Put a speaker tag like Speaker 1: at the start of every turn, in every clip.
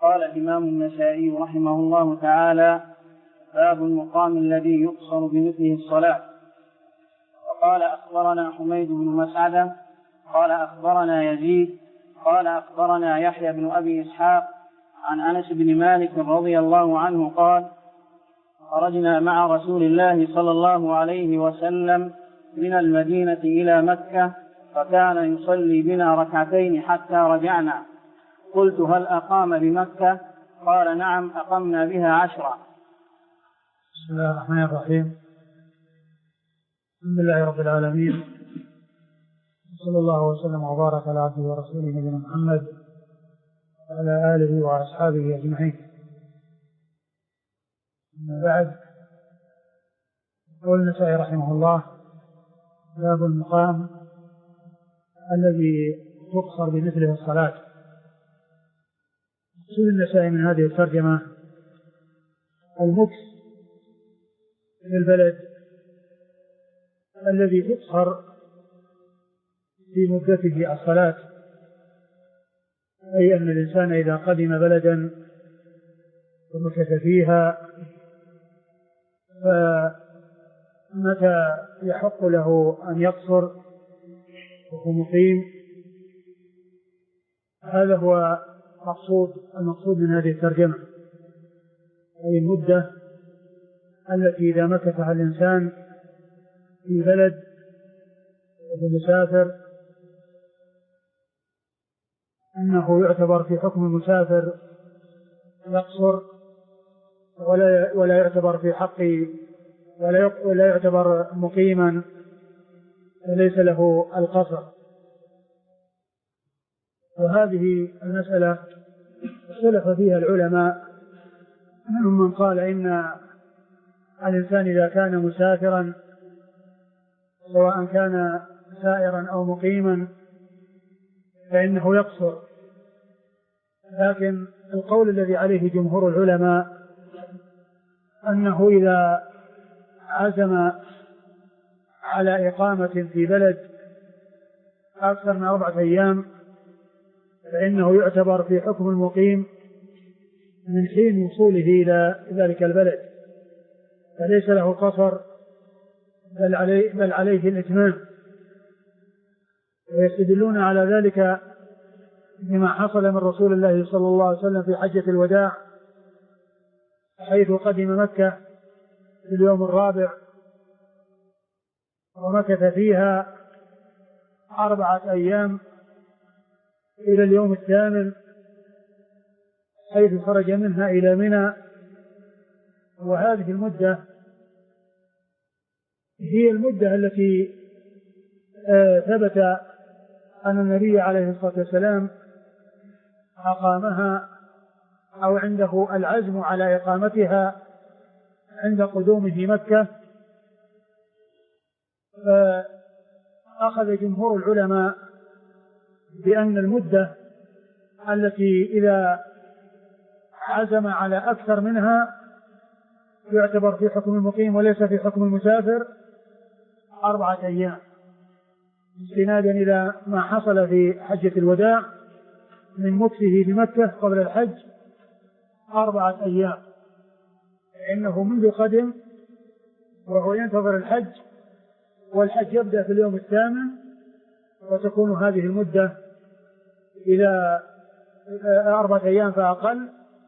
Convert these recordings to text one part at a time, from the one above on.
Speaker 1: قال الإمام النسائي رحمه الله تعالى: باب المقام الذي يقصر بمثله الصلاة. وقال: أخبرنا حميد بن مسعدة قال أخبرنا يزيد قال أخبرنا يحيى بن أبي إسحاق عن أنس بن مالك رضي الله عنه قال: خرجنا مع رسول الله صلى الله عليه وسلم من المدينة إلى مكة، فكان يصلي بنا ركعتين حتى رجعنا. قلت: هل أقام بمكة؟ قال: نعم، أقمنا بها 10.
Speaker 2: بسم الله الرحمن الرحيم. الحمد لله رب العالمين، صلى الله وسلم وبارك على عبده ورسوله نبينا محمد وعلى آله وأصحابه أجمعين. أما بعد، يقول النسائي رحمه الله: باب المقام الذي تقصر بمثله الصلاة. يقول النسائي من هذه الترجمة المكث في البلد الذي تقصر في مدته الصلاة، أي أن الإنسان إذا قدم بلدا ومكث فيها فمتى يحق له أن يقصر وهو مقيم. هذا هو المقصود من هذه الترجمة، أي المدة التي إذا مكثها الإنسان في بلد وهو مسافر أنه يعتبر في حكم المسافر يقصر، ولا يعتبر في حقه ولا يعتبر مقيما فليس له القصر. وهذه المسألة اختلف فيها العلماء، منهم من قال إن الإنسان إذا كان مسافرا سواء كان سائرا أو مقيما فإنه يقصر، لكن القول الذي عليه جمهور العلماء أنه إذا عزم على إقامة في بلد أكثر من 4 أيام فإنه يعتبر في حكم المقيم من حين وصوله إلى ذلك البلد، فليس له قصر بل عليه الإتمام. ويستدلون على ذلك بما حصل من رسول الله صلى الله عليه وسلم في حجة الوداع، حيث قدم مكة في اليوم الرابع ومكث فيها 4 أيام إلى اليوم الثامن، حيث خرج منها إلى منى. وهذه المدة هي المدة التي ثبت أن النبي عليه الصلاة والسلام أقامها أو عنده العزم على إقامتها عند قدومه مكة. فأخذ جمهور العلماء بأن المدة التي إذا عزم على أكثر منها يعتبر في حكم المقيم وليس في حكم المسافر 4 أيام، استنادا إلى ما حصل في حجة الوداع من مكثه بمكة قبل الحج 4 أيام، فإنه منذ قدم وهو ينتظر الحج، والحج يبدأ في اليوم الثامن، وتكون هذه المدة إلى 4 أيام فأقل.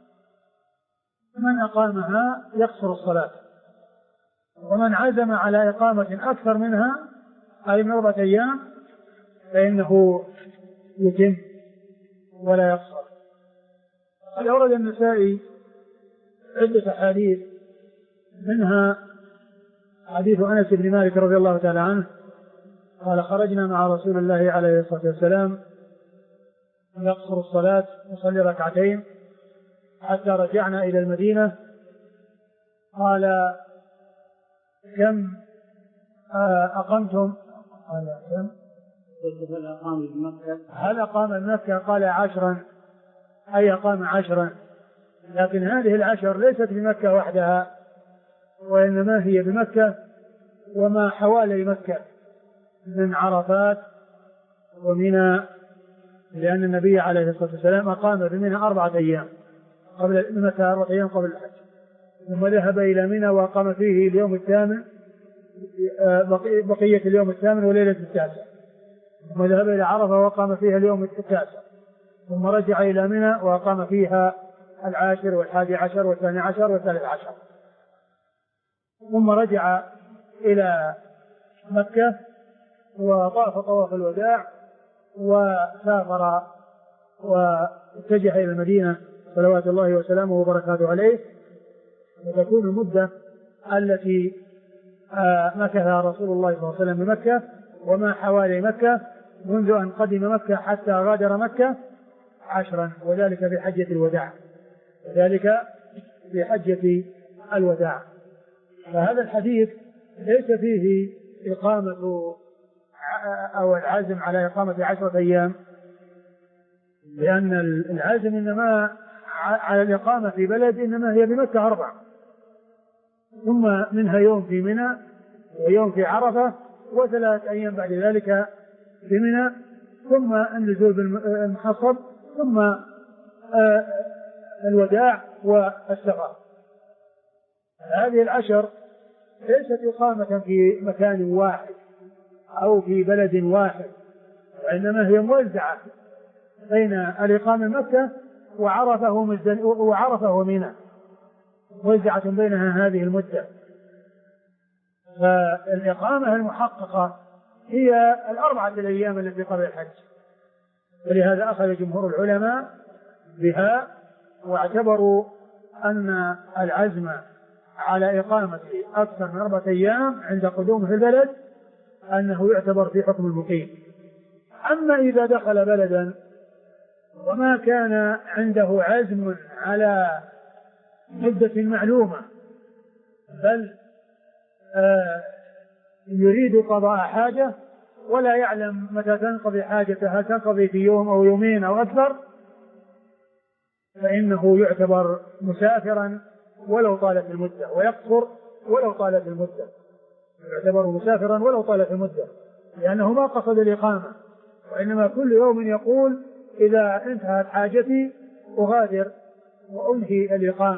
Speaker 2: من أقامها يقصر الصلاة، ومن عزم على إقامة أكثر منها أي من 4 أيام فإنه يتم ولا يقصر. أورد النسائي عدة أحاديث، منها حديث أنس بن مالك رضي الله تعالى عنه قال: خرجنا مع رسول الله عليه الصلاة والسلام نقصر الصلاة نصلي 2 ركعتين حتى رجعنا إلى المدينة. قال: كم أقمتم؟ قال: كم؟ هل أقام بمكة؟ قال: 10، أي أقام 10. لكن هذه 10 ليست بمكة وحدها، وإنما هي بمكة وما حوالي مكة من عرفات ومنى، لأن النبي عليه الصلاة والسلام أقام بمنى 4 أيام، قبل مكة 4 أيام قبل الحج، ثم ذهب إلى منى وأقام فيه اليوم الثامن، بقية اليوم الثامن وليلة التاسع، ثم ذهب إلى عرفة وأقام فيها اليوم التاسع، ثم رجع إلى منى وأقام فيها 10 والحادي عشر والثاني عشر والثالث عشر، ثم رجع إلى مكة وطاف طواف الوداع وسافر واتجه إلى المدينة صلوات الله وسلامه وبركاته عليه. وتكون المدة التي مكثها رسول الله صلى الله عليه وسلم بمكة وما حوالي مكة منذ أن قدم مكة حتى غادر مكة 10، وذلك في حجة الوداع، فهذا الحديث ليس فيه إقامة أو العزم على إقامة 10 أيام، لأن العزم إنما على الإقامة في بلد إنما هي بمكة 4، ثم منها يوم في منى ويوم في عرفة و3 أيام بعد ذلك في منى، ثم النزول بالمحصب، ثم الوداع والسفر. هذه 10 ليست إقامة في مكان واحد أو في بلد واحد، وإنما هي موزعة بين الإقامة مكة وعرفة ومنى، موزعة بينها هذه المدة. فالإقامة المحققة هي 4 الأيام التي قبل الحج، ولهذا أخذ جمهور العلماء بها، واعتبروا أن العزم على إقامة أكثر من 4 أيام عند قدومه في البلد أنه يعتبر في حكم المقيم. أما إذا دخل بلدا وما كان عنده عزم على مدة معلومة، بل يريد قضاء حاجة ولا يعلم متى تنقضي حاجته، هل تنقضي في يوم أو يومين أو أكثر، فإنه يعتبر مسافرا ولو طالت المدة، ويقصر ولو طالت المدة، يعتبر مسافرا ولو طالت المدة، لأنه ما قصد الإقامة، وإنما كل يوم يقول إذا انتهت حاجتي أغادر وأنهي الإقامة.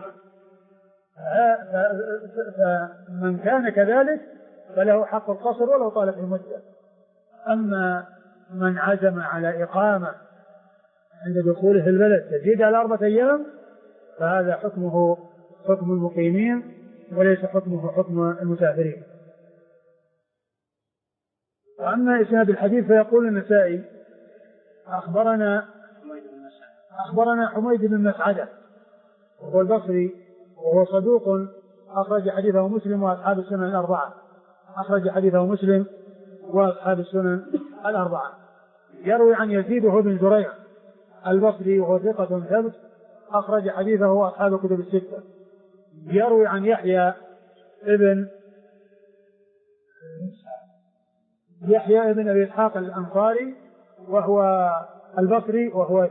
Speaker 2: فمن كان كذلك فله حق القصر ولو طالت المدة. أما من عزم على إقامة عند دخوله في البلد تزيد على 4 أيام فهذا حكمه حكم المقيمين وليس حكمه حكم المسافرين. وأما إسناد الحديث فيقول النسائي أخبرنا حميد بن مسعدة وهو البصري وهو صدوق أخرج حديثه مسلم وأصحاب السنن الأربعة. يروي عن يزيد وهو بن زريع البصري وهو ثقة ثبت أخرج حديثه أصحاب الكتب الستة. يروي عن يحيى ابن أبي إسحاق الأنصاري وهو البصري وهو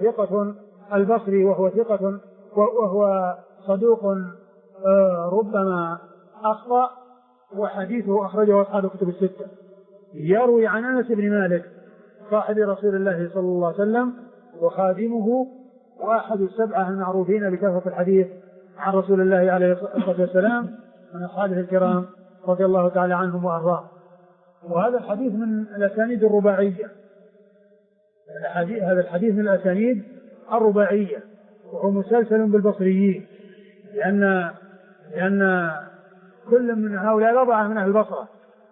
Speaker 2: ثقة وهو صدوق ربما أخطأ وحديثه أخرجه أصحاب الكتب الستة. يروي عن أنس بن مالك صاحب رسول الله صلى الله عليه وسلم وخادمه وأحد السبعة المعروفين بكثرة الحديث عن رسول الله عليه الصلاة والسلام من أصحابه الكرام رضي الله تعالى عنهم وأرضاهم. وهذا الحديث من الأسانيد الرباعية، هذا الحديث من الأسانيد الرباعية وهو مسلسل بالبصريين، لأن كل من هؤلاء 4 من أهل البصرة،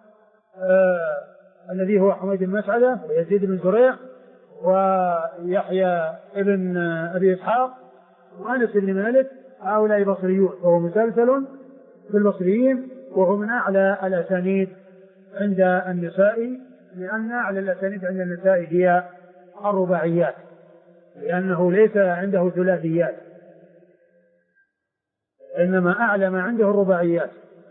Speaker 2: الذي هو حميد بن مسعدة ويزيد بن زريع ويحيى ابن أبي إسحاق وأنس بن مالك، هؤلاء بصريون، وهو مسلسل بالبصريين وهو من أعلى الأسانيد عند النسائي، لأن أعلى الأسانيد عند النسائي هي الرباعيات، لأنه ليس عنده ثلاثيات، إنما أعلى ما عنده الرباعيات.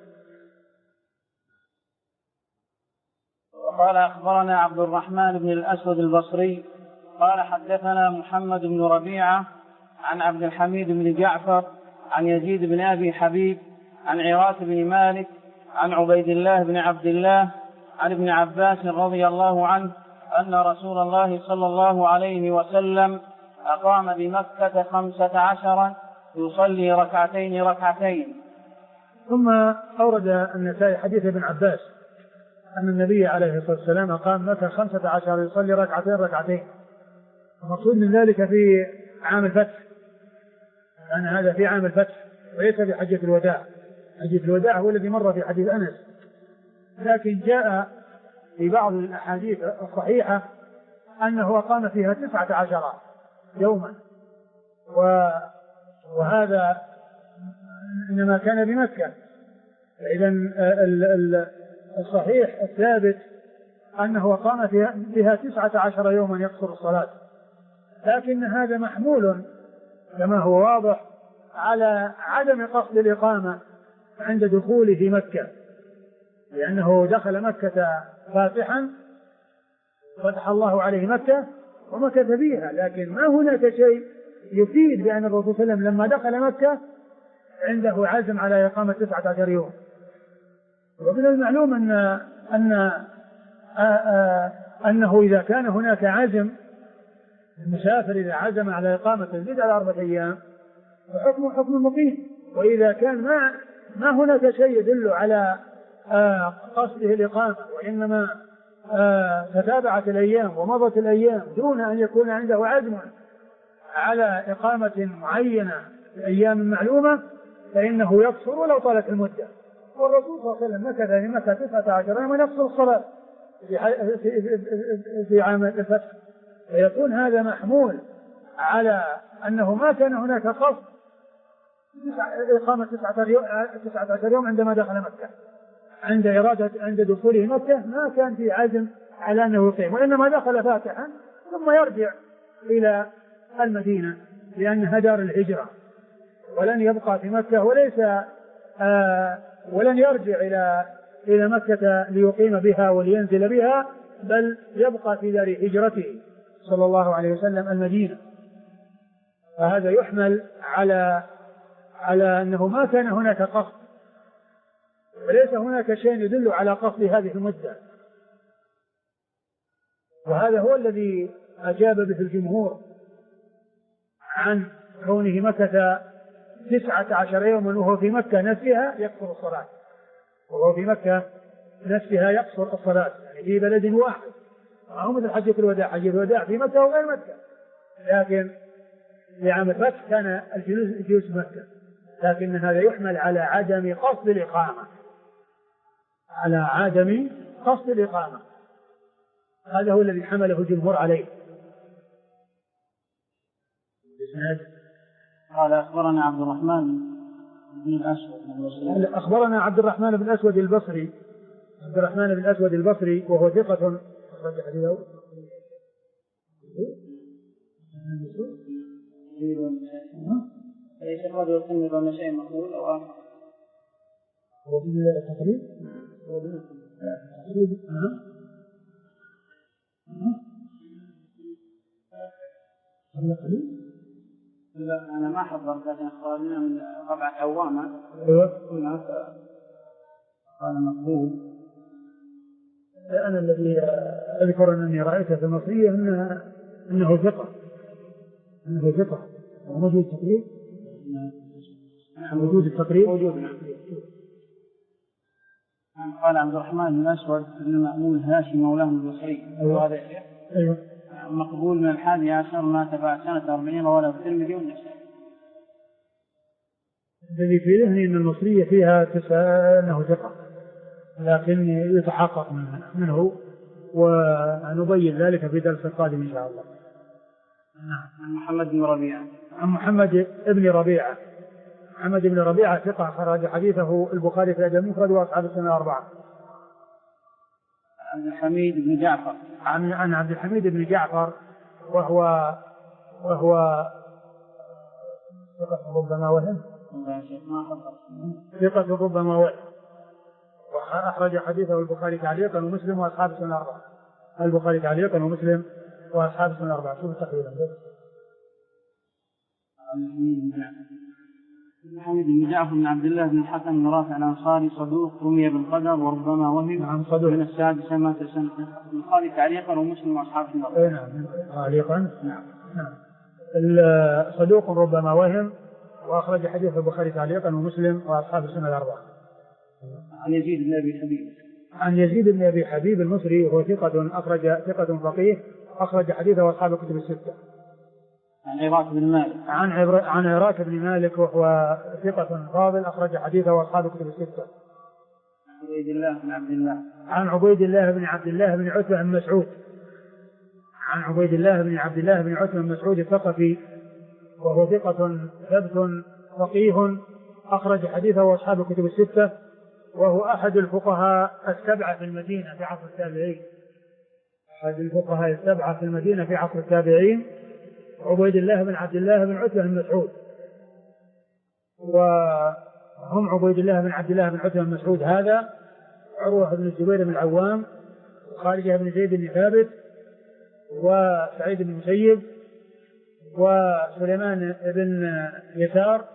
Speaker 1: وقال أخبرنا عبد الرحمن بن الأسود البصري قال حدثنا محمد بن ربيعة عن عبد الحميد بن جعفر عن يزيد بن أبي حبيب عن عراة بن مالك عن عبيد الله بن عبد الله عن ابن عباس رضي الله عنه أن رسول الله صلى الله عليه وسلم أقام بمكة 15 يصلي ركعتين.
Speaker 2: ثم أورد النسائي حديث ابن عباس أن النبي عليه الصلاة والسلام قام مكة 15 يصلي ركعتين. المقصود من ذلك في عام الفتح، أن هذا في عام الفتح وليس في حجة الوداع. حجة الوداع هو الذي مر في حديث أنس، لكن جاء في بعض الأحاديث الصحيحة أنه قام فيها 19 يوما، وهذا إنما كان بمكة. إذن الصحيح الثابت أنه قام فيها 19 يوما يقصر الصلاة، لكن هذا محمول كما هو واضح على عدم قصد الإقامة عند دخوله مكة، لأنه دخل مكة فاتحا، فتح الله عليه مكة ومكث فيها، لكن ما هناك شيء يفيد بأن الرسول صلى الله عليه وسلم لما دخل مكة عنده عزم على إقامة 19 يوم. ومن المعلوم أنه إذا كان هناك عزم، المسافر إذا عزم على إقامة يزيد على 4 أيام فحكمه حكم المقيم. وإذا كان ما هناك شيء يدل على قصده الإقامة، وإنما تتابعت الأيام ومضت الأيام دون أن يكون عنده عزم على إقامة معينة في أيام معلومة، فإنه يقصر ولو طالت المدة. والرسول صلى الله عليه وسلم مكث في مكة 19 يوما يقصر الصلاة في عام الفتح، فيكون هذا محمول على أنه ما كان هناك قصد إقامة 19 يوم عندما دخل مكة. عند دخوله مكة ما كان في عزم على أنه يقيم، وإنما دخل فاتحا ثم يرجع إلى المدينة لأنها دار الهجرة، ولن يبقى في مكة ولن يرجع إلى مكة ليقيم بها ولينزل بها، بل يبقى في دار هجرته صلى الله عليه وسلم المدينة. فهذا يحمل على أنه ما كان هناك قصد، وليس هناك شيء يدل على قصد هذه المدة. وهذا هو الذي أجاب به الجمهور عن كونه مكة 19 يوما وهو في مكة نفسها يقصر الصلاة، وهو في مكة نفسها يقصر الصلاة، يعني في بلد واحد، هو مثل حجة الوداع. حجة الوداع في مكة وغير مكة، لكن لعام الفتح كان الجلوس في مكة، لكن هذا يحمل على عدم قصد الإقامة، على عدم قصد الإقامة. هذا هو الذي حمله الجمهور عليه.
Speaker 1: قال أخبرنا عبد الرحمن بن الأسود
Speaker 2: أخبرنا عبد الرحمن بن الأسود البصري، عبد الرحمن بن الأسود البصري وهو ثقة أخرج حديثه
Speaker 1: ليس الرجل يكمل ولا شيء مقبول أو آخر.
Speaker 2: هو بالتقريب
Speaker 1: لا أنا ما حضرت، لكن أخبرنا من ربع عوامة.
Speaker 2: أيوة.
Speaker 1: قال مقبول.
Speaker 2: أنا الذي أذكر أنني رأيته في المصرية أنه ثقة وموجود التقريب. موجود التقريب.
Speaker 1: قال عبد الرحمن بن الأسود بن مأمون هاشم مولاه البصري.
Speaker 2: أيوة.
Speaker 1: مقبول من 11 مات بعد سنة 40 ولا في الترمذي والنسائي.
Speaker 2: الذي في ذهني أن المصرية فيها 9 أنه ثقة، لكن يتحقق منه ونبين ذلك في درس القادم إن شاء الله.
Speaker 1: عن محمد بن ربيعة.
Speaker 2: عن محمد بن ربيعة. محمد بن ربيعة ثقة خرج حديثه البخاري في الأدب المفرد وأصحاب السنة 4.
Speaker 1: عن الحميد بن جعفر.
Speaker 2: عن عبد الحميد بن جعفر وهو ثقة ربما وهم. ثقة ربما وهم. وأخرج حديثه البخاري تعليقا ومسلم وأصحاب السنة 4. البخاري تعليقا ومسلم وأصحاب السنة 4. شوف تقريبا.
Speaker 1: محمد بن جعفر بن عبد الله بن الحكم بن رافع الأنصاري صدوق رمي بالقدر وربما وهم.
Speaker 2: نعم صدوق.
Speaker 1: من 6 مات سنة. البخاري تعليقا ومسلم وأصحاب السنة 4.
Speaker 2: نعم تعليقا. نعم. صدوق ربما وهم وأخرج حديث البخاري تعليقا ومسلم وأصحاب السنة الأربعة.
Speaker 1: عن يزيد بن أبي حبيب.
Speaker 2: عن يزيد بن أبي حبيب المصري وهو ثقة فقيه أخرج حديثه أصحاب الكتب الستة.
Speaker 1: عن عراك بن مالك.
Speaker 2: عن عراك بن مالك وهو ثقة فاضل أخرج حديثه أصحاب الكتب الستة.
Speaker 1: عبيد الله بن عبد الله.
Speaker 2: عن عبيد الله بن عبد الله بن عتبة بن مسعود. عن عبيد الله بن عبد الله بن عتبة بن مسعود الثقفي وهو ثقة ثبت فقيه أخرج حديثه أصحاب الكتب الستة، وهو أحد الفقهاء السبعة في المدينة في عصر التابعين. أحد الفقهاء السبعة في المدينة في عصر التابعين عبيد الله بن عبد الله بن عتبة بن مسعود، وهم عبيد الله بن عبد الله بن عتبة بن مسعود هذا عروة بن الزبير بن العوام وخارجة بن زيد بن ثابت وسعيد بن المسيب وسليمان بن يسار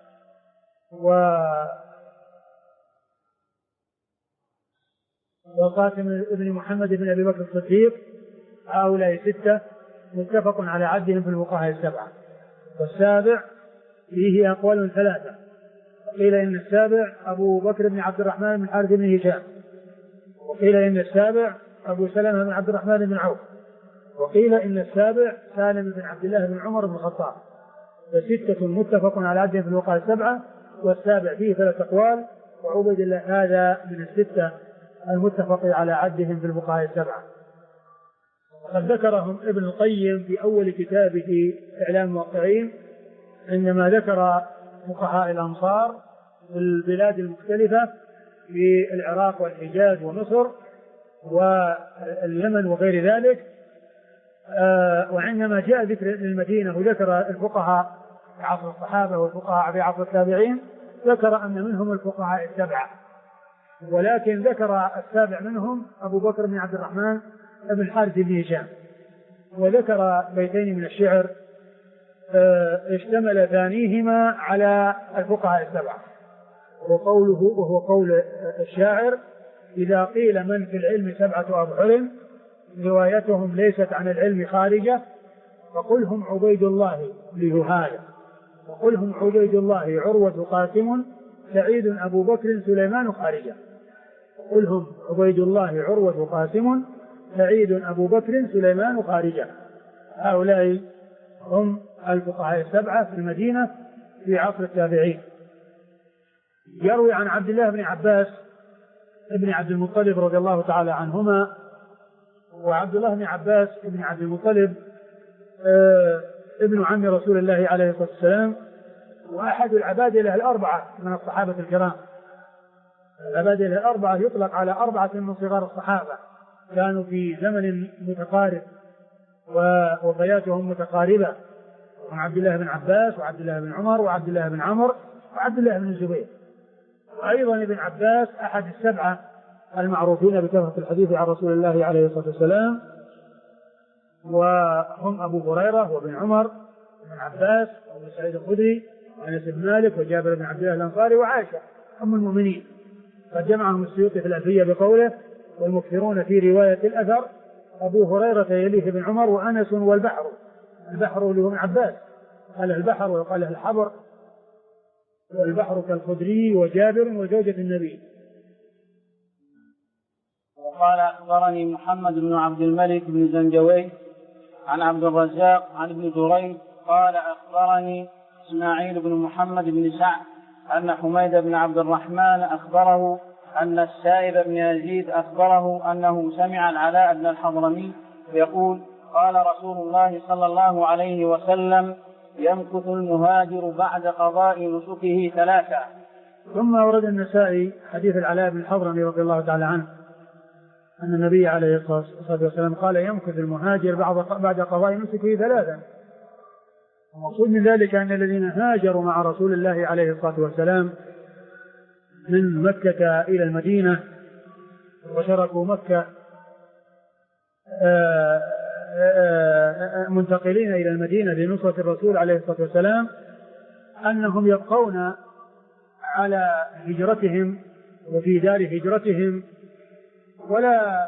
Speaker 2: وقاسم بن محمد بن أبي بكر الصديق. هؤلاء ستة متفق على عدهم في الفقهاء السبعة. والسابع فيه أقوال ثلاثة، قيل إن السابع أبو بكر بن عبد الرحمن بن حارث بن هشام، وقيل إن السابع أبو سلمة بن عبد الرحمن بن عوف، وقيل إن السابع سالم بن عبد الله بن عمر بن الخطاب. فستة متفق على عدهم في الفقهاء السبعة، والسابع فيه ثلاث أقوال، وعبيد الله هذا من الستة المتفق على عدهم في الفقهاء السبعة. وقد ذكرهم ابن القيم في أول كتابه إعلام الموقعين عندما ذكر فقهاء الأمصار في البلاد المختلفة في العراق والحجاز ومصر واليمن وغير ذلك. وعندما جاء ذكر المدينة وذكر الفقهاء في عصر الصحابة والفقهاء في عصر التابعين ذكر أن منهم الفقهاء السبعة، ولكن ذكر السابع منهم أبو بكر بن عبد الرحمن بن حارث بن هشام، وذكر بيتين من الشعر اشتمل ثانيهما على الفقهاء السبعة، وهو قول الشاعر: إذا قيل من في العلم سبعة أبحر روايتهم ليست عن العلم خارجة فقلهم عبيد الله لهذا، وقلهم عبيد الله عروة قاسم سعيد أبو بكر سليمان خارجة. قلهم عبيد الله عروة قاسم سعيد أبو بكر سليمان خارجة. هؤلاء هم الفقهاء السبعة في المدينة في عصر التابعين. يروي عن عبد الله بن عباس ابن عبد المطلب رضي الله تعالى عنهما. وعبد الله بن عباس ابن عبد المطلب ابن عم رسول الله عليه الصلاة والسلام، وأحد العبادلة الأربعة من الصحابة الكرام. العبادلة الأربعة يطلق على أربعة من صغار الصحابة كانوا في زمن متقارب ووفياتهم متقاربة، هم عبد الله بن عباس وعبد الله بن عمر وعبد الله بن عمرو وعبد الله بن الزبير. وأيضا ابن عباس أحد السبعة المعروفين بكثرة الحديث عن رسول الله عليه الصلاة والسلام، وهم أبو هريرة وابن عمر وابن عباس وابن سعيد الخدري وأنس بن مالك وجابر بن عبد الله الأنصاري وعائشة أم المؤمنين. قد جمعهم السيوطي في الألفية بقوله: والمكثرون في رواية الأثر أبو هريرة يليه ابن عمر وأنس والبحر. البحر اللي هو ابن عباس، قال البحر وقال الحبر، والبحر كالخدري وجابر وزوجة النبي.
Speaker 1: وقال: أخبرني محمد بن عبد الملك بن زنجوي عن عبد الرزاق عن ابن جريج قال: أخبرني إسماعيل بن محمد بن سعد أن حميد بن عبد الرحمن أخبره أن السائب بن يزيد أخبره أنه سمع العلاء بن الحضرمي يقول: قال رسول الله صلى الله عليه وسلم: يمكث المهاجر بعد قضاء نسكه 3.
Speaker 2: ثم ورد النسائي حديث العلاء بن الحضرمي رضي الله تعالى عنه أن النبي عليه الصلاة والسلام قال: يمكث المهاجر بعد قضاء نسكه 3. المقصود من ذلك أن الذين هاجروا مع رسول الله عليه الصلاة والسلام من مكة إلى المدينة وشركوا مكة منتقلين إلى المدينة لنصرة الرسول عليه الصلاة والسلام، أنهم يبقون على هجرتهم وفي دار هجرتهم، ولا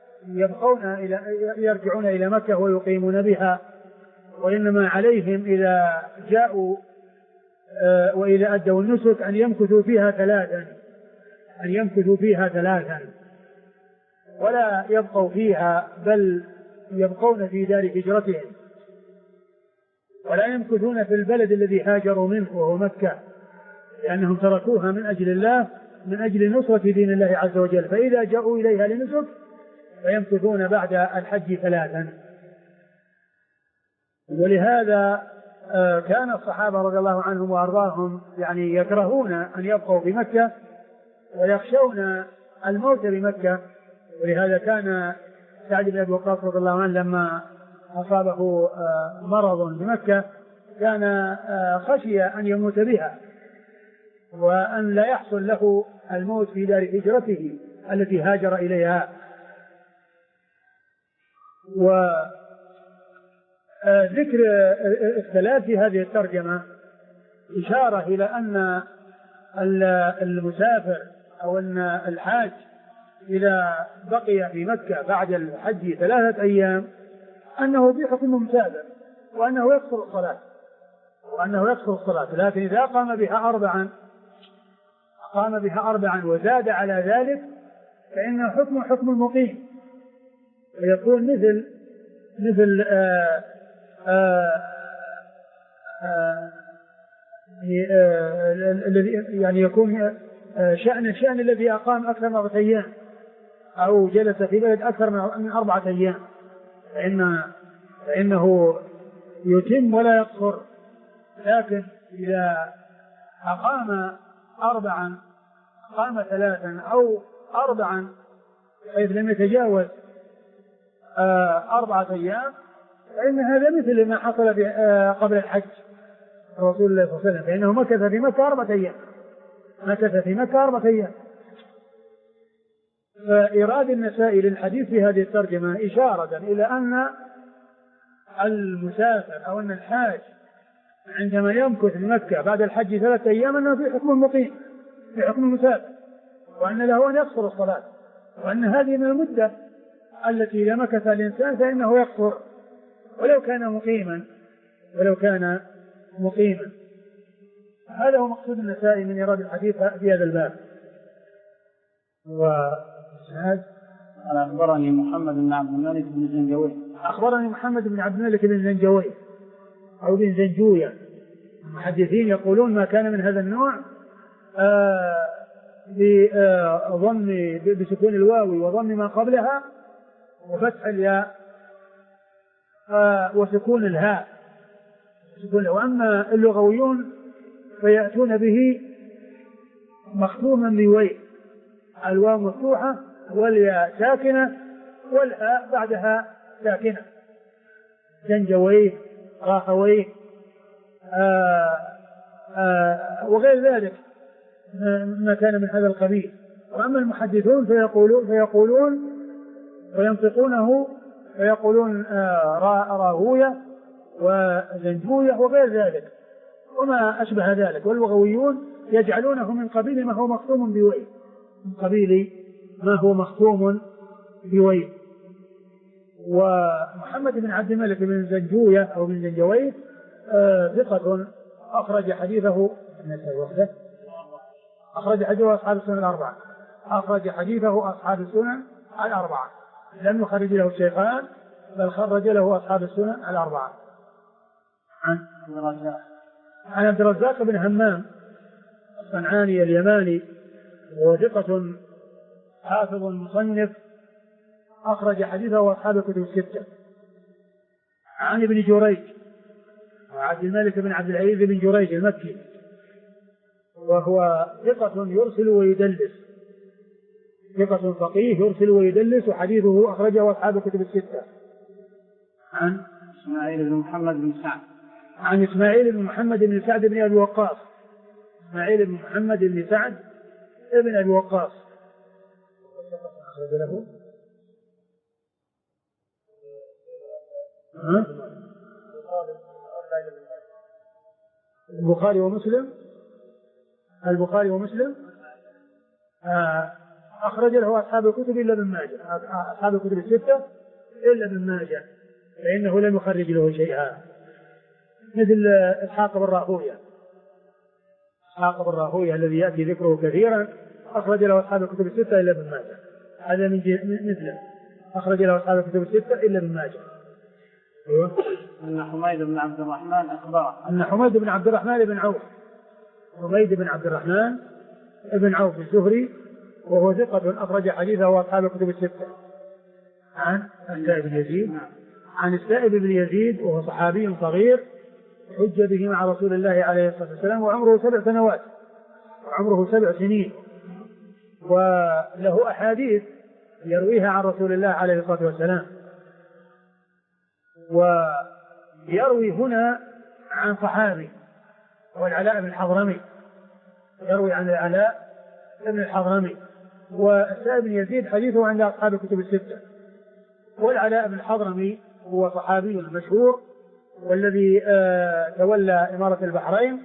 Speaker 2: يرجعون إلى مكة ويقيمون بها، وإنما عليهم إذا جاءوا وإذا أدوا النسك أن يمكثوا فيها ثلاثا ولا يبقوا فيها، بل يبقون في دار هجرتهم، ولا يمكثون في البلد الذي هاجروا منه وهو مكة، لأنهم تركوها من أجل الله، من أجل نصرة دين الله عز وجل، فإذا جاءوا إليها لنسك فيمكثون بعد الحج ثلاثا. ولهذا كان الصحابة رضي الله عنهم وأرضاهم يعني يكرهون أن يبقوا في مكة ويخشون الموت بمكة. ولهذا كان سعد بن أبي وقاص رضي الله عنه لما أصابه مرض بمكة كان خشي أن يموت بها وأن لا يحصل له الموت في دار هجرته التي هاجر إليها. وذكر الثلاث في هذه الترجمة إشارة إلى أن المسافر أو أن الحاج إذا بقي في مكة بعد الحج 3 أيام أنه في حكم مسافر وأنه يقصر الصلاة، لكن إذا قام بها 4 وزاد على ذلك فإنه حكم المقيم، ويكون مثل الذي يعني يكون شأن الذي أقام أكثر من 4 أيام أو جلس في بلد أكثر من 4 أيام، فإنه يتم ولا يقصر. لكن إذا أقام 3 أو 4 حيث لم يتجاوز 4 أيام فإن هذا مثل ما حصل قبل الحج رسول الله صلى الله عليه وسلم، فإنه مكث في مكة 4 أيام. فإيراد النسائي للحديث في هذه الترجمة إشارة إلى أن المسافر أو أن الحاج عندما يمكث في مكة بعد الحج 3 أيام أنه في حكم المقيم، في حكم المسافر، وأن له أن يقصر الصلاة، وأن هذه من المدة التي إذا مكث الإنسان فإنه يقصر ولو كان مقيما. هذا هو مقصود النسائي من إيراد الحديث في هذا الباب.
Speaker 1: أخبرني محمد بن عبد الملك بن زنجوي.
Speaker 2: أخبرني محمد بن عبد الملك بن زنجوي أو بن زنجوية. المحدثين يقولون ما كان من هذا النوع بسكون الواو وضم ما قبلها وفتح الياء وسكون الهاء. وأما اللغويون فيأتون به مختوما بوي، الواو مفتوحة والياء ساكنة والهاء بعدها ساكنة، زنجويه، راخويه، وغير ذلك ما كان من هذا القبيل. وأما المحدثون فيقولون وينطقونه فيقولون راهوية وزنجوية وغير ذلك وما أشبه ذلك. واللغويون يجعلونه من قبيل ما هو مختوم بوي، ومحمد بن عبد الملك بن زنجوية أو بن زنجويه ثقة أخرج حديثه أصحاب السنن الأربعة، لم يخرج له الشيخان بل خرج له أصحاب السنن الأربعة. عن عبد الرزاق بن همام الصنعاني اليماني وهو ثقة حافظ مصنف أخرج حديثه أصحاب الكتب 6. عن ابن جريج وعبد الملك بن عبد العزيز بن جريج المكي وهو ثقة يرسل ويدلس، ثقة فقيه يرسل ويدلس، وحديثه أخرجه أصحاب الكتب 6.
Speaker 1: عن إسماعيل بن محمد بن سعد.
Speaker 2: عن إسماعيل بن محمد بن سعد بن أبي وقاص. إسماعيل بن محمد بن سعد بن أبي وقاص البخاري ومسلم أخرج له أصحاب الكتب إلا ابن ماجه، أصحاب الكتب 6 إلا ابن ماجه فإنه لم يخرج له شيئا، مثل إسحاق بن راهوية إسحاق بن راهويه الذي يأتي ذكره كثيرا أخرج له أصحاب الكتب الستة إلا ابن ماجه. هذا من مثله أخرج له أصحاب الكتب الستة إلا ابن ماجه. أيوه.
Speaker 1: أن حميد بن عبد الرحمن أخبره
Speaker 2: أن حميد بن عبد الرحمن بن عوف، حميد بن عبد الرحمن بن عوف الزهري وهو ثقة أخرج حديثه وأصحاب الكتب الستة. عن السائب بن يزيد، عن السائب بن يزيد وهو صحابي صغير حج به مع رسول الله عليه الصلاة والسلام وعمره 7 سنوات، وعمره 7 سنين، وله أحاديث يرويها عن رسول الله عليه الصلاة والسلام. ويروي هنا عن صحابي هو العلاء بن الحضرمي، يروي عن العلاء بن الحضرمي. والسائب بن يزيد حديثه عند أصحاب الكتب الستة. والعلاء بن الحضرمي هو صحابي مشهور والذي تولى إمارة البحرين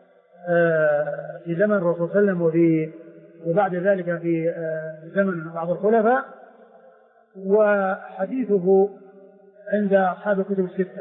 Speaker 2: في زمن الرسول صلى الله عليه وسلم وبعد ذلك في زمن بعض الخلفاء، وحديثه عند أصحاب الكتب الستة.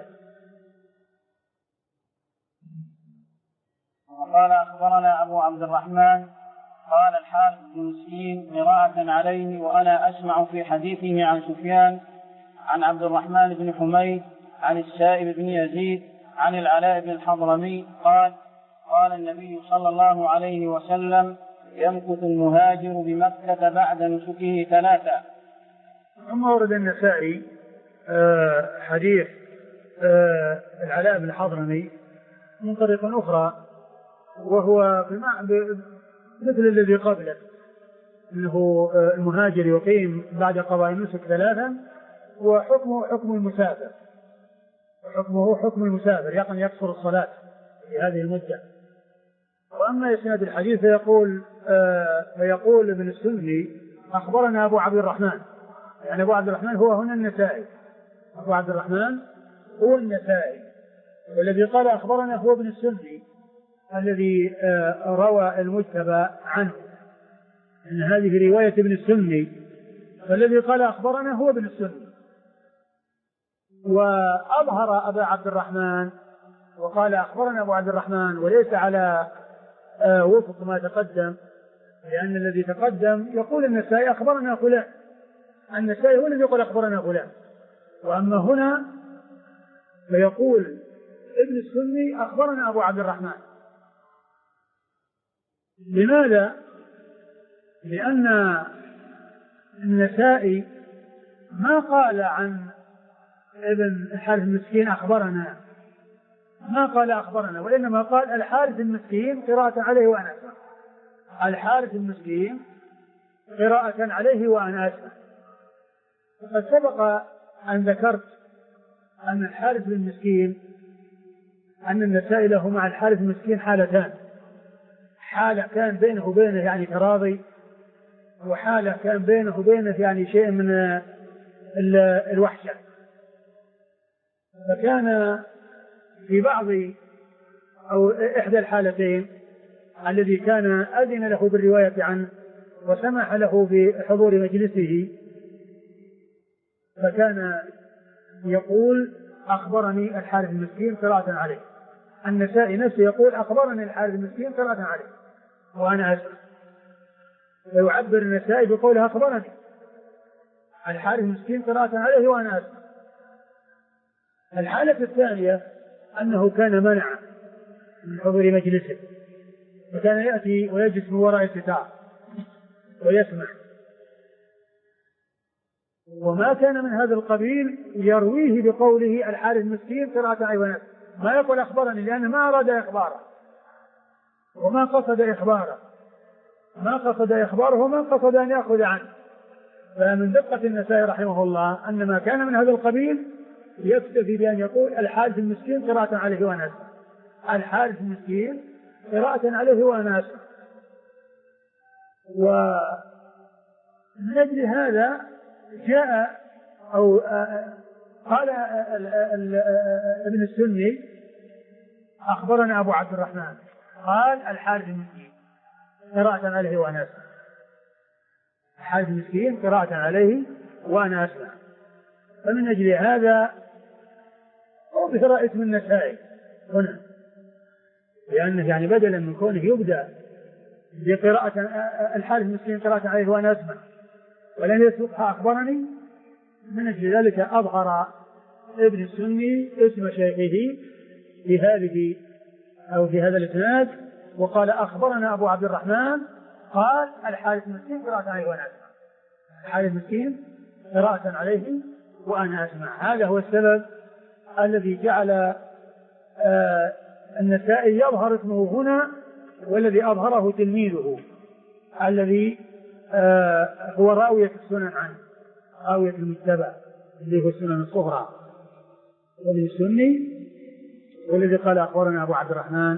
Speaker 1: وقال أخبرنا أبو عبد الرحمن قال الحارث بن مسكين قراءة عليه وأنا أسمع في حديثه عن سفيان عن عبد الرحمن بن حميد عن السائب بن يزيد عن العلاء بن الحضرمي قال النبي صلى الله عليه وسلم يمكث المهاجر بمكة بعد نسكه 3.
Speaker 2: ثم ورد النسائي حديث العلاء بن الحضرمي من طريق أخرى وهو مثل الذي قبله، أنه المهاجر يقيم بعد قضاء النسك 3 وحكمه حكم المسافر، وحكمه حكم المسافر يعني يقصر الصلاة في هذه المدة. وأما إسناد الحديث فيقول ابن السني أخبرنا أبو عبد الرحمن، يعني أبو عبد الرحمن هو هنا النسائي، أبو عبد الرحمن هو النسائي، والذي قال أخبرنا هو ابن السني الذي روى المجتبى عنه، إن هذه رواية ابن السني، فالذي قال أخبرنا هو ابن السني. وأظهر أبا عبد الرحمن وقال أخبرنا أبو عبد الرحمن وليس على وفق ما تقدم، لأن الذي تقدم يقول النسائي أخبرنا فلان، النسائي هو الذي يقول أخبرنا فلان، وأما هنا فيقول ابن السني أخبرنا أبو عبد الرحمن. لماذا؟ لأن النسائي ما قال عن ابن الحارث المسكين أخبرنا، ما قال أخبرنا، وإنما قال الحارث المسكين قراءة عليه وأنا أسمع، الحارث المسكين قراءة عليه وأنا أسمع. وقد سبق أن ذكرت أن الحارث المسكين أن النسائي له مع الحارث المسكين حالتان، حالة كان بينه وبينه يعني تراضي، وحالة كان بينه وبينه يعني شيء من الوحشة. فكان في بعض أو إحدى الحالتين الذي كان أذن له بالرواية عنه وسمح له بحضور مجلسه، فكان يقول أخبرني الحارث المسكين قراءة عليه. النسائي نفسه يقول أخبرني الحارث المسكين قراءة عليه وأنا أسمع، ويعبر النسائي بقوله أخبرني الحارث المسكين قراءة عليه وأنا أسمع. الحالة الثانية أنه كان منع من حضور مجلسه، وكان يأتي ويجلس من وراء الستار ويسمع، وما كان من هذا القبيل يرويه بقوله الحارث المسكين قراءة عليه وأنا أسمع، ما يقول أخبرني، لأنه ما أراد إخباره وما قصد إخباره، ما قصد إخباره وما قصد أن يأخذ عنه. فمن دقة النسائي رحمه الله أن ما كان من هذا القبيل يكتفي بأن يقول الحارث المسكين قراءة عليه وأنا أسمع، الحارث المسكين قراءة عليه وأنا أسمع. ومن أجل هذا جاء أو قال ابن السني أخبرنا أبو عبد الرحمن قال الحارث المسكين قراءة عليه وأنا أسمع، الحارث المسكين قراءة عليه وأنا أسمع. فمن أجل هذا أو بثر اسم النسائي هنا، لأنه يعني بدلا من كونه يبدأ بقراءة الحارث المسكين قراءة عليه وأنا أسمع ولم يسبقها أخبرني، من أجل ذلك أظهر ابن السني اسم شيخه في هذه أو في هذا الإسناد وقال أخبرنا أبو عبد الرحمن قال الحارث المسكين قراءة عليه وأنا أسمع، الحارث المسكين قراءة عليه وأنا أسمع. هذا هو السبب الذي جعل النسائي يظهر اسمه هنا، والذي أظهره تلميذه الذي هو راوية السنن عنه، راوية المتبع اللي هو السنن الصغرى والذي السني، والذي قال أخبرنا أبو عبد الرحمن.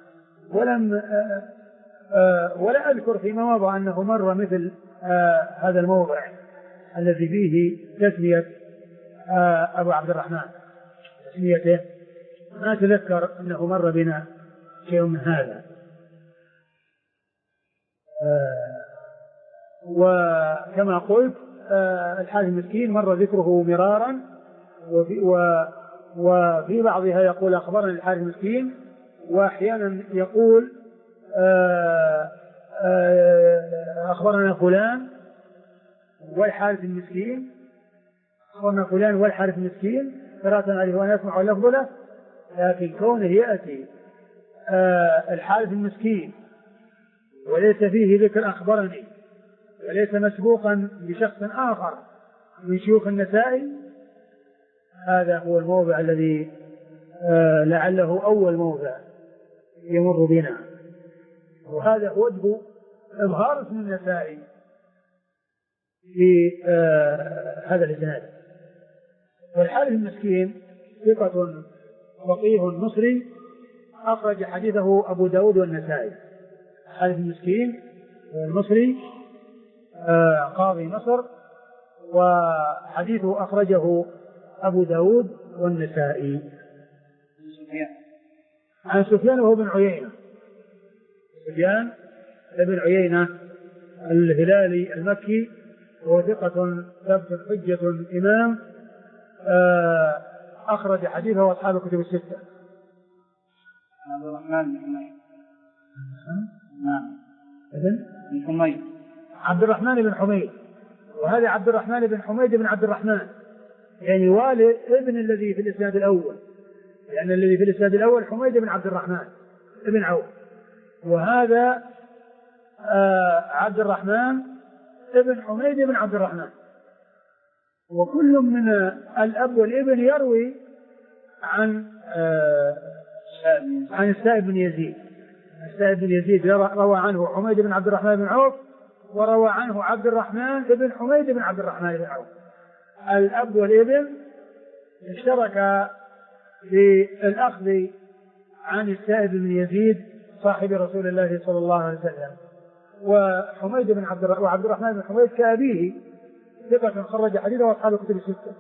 Speaker 2: ولا أذكر في مواضع أنه مر مثل هذا الموضع الذي فيه تسمية أبو عبد الرحمن، تسميته ما أتذكر أنه مر بنا شيء من هذا. وكما قلت الحارث المسكين مر ذكره مرارا، وفي بعضها يقول أخبرنا الحارث المسكين، وأحيانا يقول أخبرنا فلان والحارث المسكين، أخبرنا فلان والحارث المسكين قراءة عليه وأنا أسمع اللفظ له. لكن كونه يأتي الحارث المسكين وليس فيه ذكر أخبرني وليس مسبوقا بشخص آخر من شيوخ النسائي، هذا هو الموضع الذي لعله أول موضع يمر بنا، وهذا وجه إظهار اسم النسائي في هذا الإسناد. والحارث المسكين ثقة فقيه مصري أخرج حديثه أبو داود والنسائي. الحارث المسكين المصري قاضي مصر، وحديثه أخرجه أبو داود والنسائي. عن سفيان وهو بن عيينة، سفيان بن عيينة الهلالي المكي، وهو ثقة ثبت حجة إمام أخرج حديثه أصحاب الكتب الستة.
Speaker 1: عبد الرحمن بن حميد. نعم. بن حميد.
Speaker 2: عبد الرحمن بن حميد، وهذا عبد الرحمن بن حميد بن عبد الرحمن، يعني والد ابن الذي في الإسناد الأول، لأن الذي في الإسناد الأول حميد بن عبد الرحمن ابن عوف، وهذا عبد الرحمن ابن حميد بن عبد الرحمن. وكل من الأب والابن يروي عن السائب بن يزيد. السائب بن يزيد روى عنه حميد بن عبد الرحمن بن عوف، وروى عنه عبد الرحمن بن حميد بن عبد الرحمن بن عوف. الأب والابن اشترك في الأخذ عن السائب بن يزيد صاحب رسول الله صلى الله عليه وسلم. وحميد بن وعبد الرحمن بن حميد كأبيه ثقة خرج حديثه أصحاب الكتب الستة.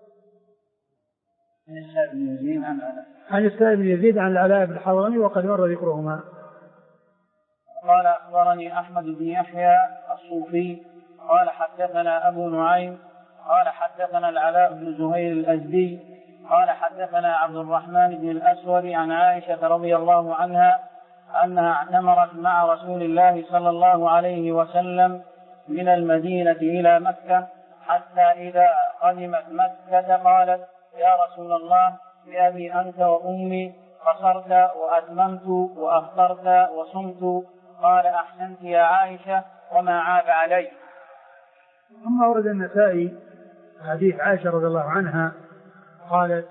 Speaker 2: عن السائب بن يزيد عن العلاء بن الحضرمي وقد مر ذكرهما.
Speaker 1: قال أخبرني أحمد بن يحيى الصوفي قال حدثنا أبو نعيم قال حدثنا العلاء بن زهير الأزدي قال حدثنا عبد الرحمن بن الأسود عن عائشة رضي الله عنها أنها اعتمرت مع رسول الله صلى الله عليه وسلم من المدينة إلى مكة، حتى إذا قدمت مكة قالت يا رسول الله بأبي أنت وأمي قصرت وأتممت وأفطرت وصمت. قال أحسنت يا عائشة وما عاب علي.
Speaker 2: ثم ورد النسائي حديث عائشة رضي الله عنها قالت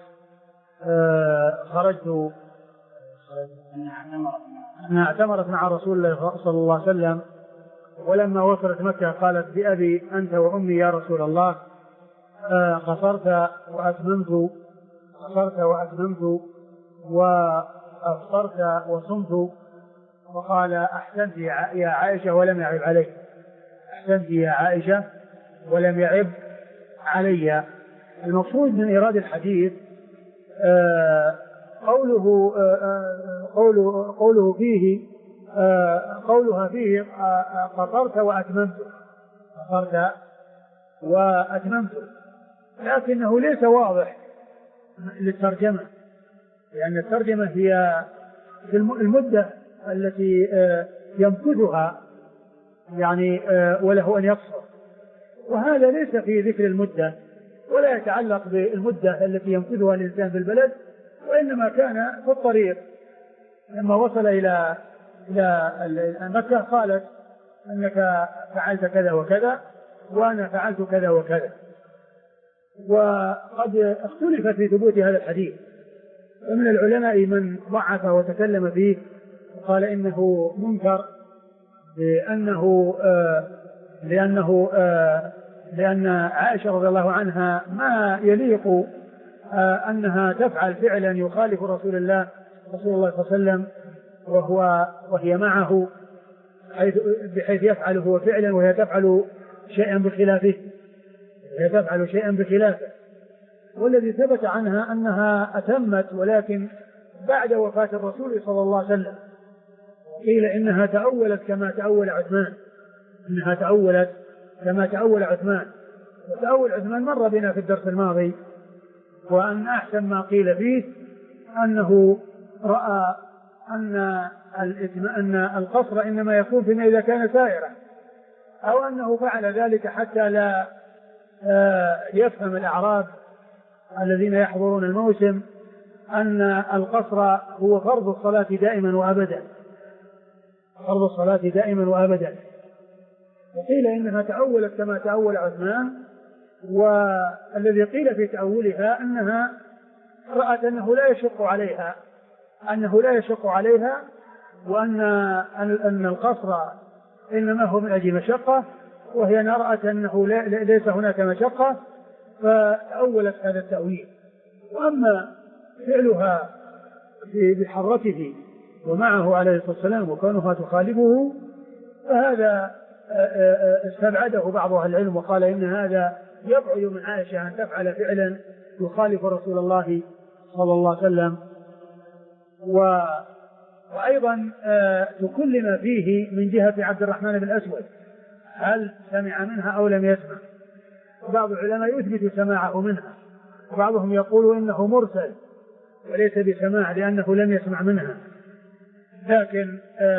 Speaker 2: خرجت أنها اعتمرت مع رسول الله صلى الله عليه وسلم، ولما وصلت مكة قالت بأبي أنت وأمي يا رسول الله قصرت وأتممت وأفطرت وصمت. وقال أحسنت يا عائشة ولم يعب علي. أحسنت يا عائشة ولم يعب علي. المقصود من إيراد الحديث قولها فيه قصرت وأتممت، لكنه ليس واضح للترجمة، لأن الترجمة هي في المدة التي يمكثها يعني وله أن يقصر، وهذا ليس في ذكر المدة ولا يتعلق بالمدة التي يمكثها الإنسان في البلد، وإنما كان في الطريق لما وصل إلى مكة قالت أنك فعلت كذا وكذا وأنا فعلت كذا وكذا. وقد اختلف في ثبوت هذا الحديث، ومن العلماء من ضعف وتكلم فيه وقال إنه منكر لأن عائشة رضي الله عنها ما يليق أنها تفعل فعلا يخالف رسول الله صلى الله عليه وسلم وهي معه، بحيث يفعل هو فعلا وهي تفعل شيئا بخلافه. والذي ثبت عنها أنها أتمت ولكن بعد وفاة الرسول صلى الله عليه وسلم. قيل إنها تأولت كما تأول عثمان، وتأول عثمان مر بنا في الدرس الماضي، وأن أحسن ما قيل فيه أنه رأى أن القصر إنما يكون فيما إذا كان سائرا، أو أنه فعل ذلك حتى لا يفهم الأعراب الذين يحضرون الموسم أن القصر هو فرض الصلاة دائما وأبدا. وقيل إنها تأولت كما تأول عثمان، والذي قيل في تأولها أنها رأت أنه لا يشق عليها وأن القصر إنما هو من أجل مشقة، وهي رأت أنه ليس هناك مشقة فتأولت هذا التأويل. وأما فعلها بحرته ومعه عليه الصلاة والسلام وكونها تخالفه فهذا استبعده بعض أهل العلم وقال إن هذا يبعد من عائشة أن تفعل فعلا يخالف رسول الله صلى الله عليه وسلم. وأيضا تكلم فيه من جهة عبد الرحمن بن الأسود، هل سمع منها أو لم يسمع؟ بعض العلماء يثبت سماعه منها، وبعضهم يقول إنه مرسل وليس بسماع لأنه لم يسمع منها. لكن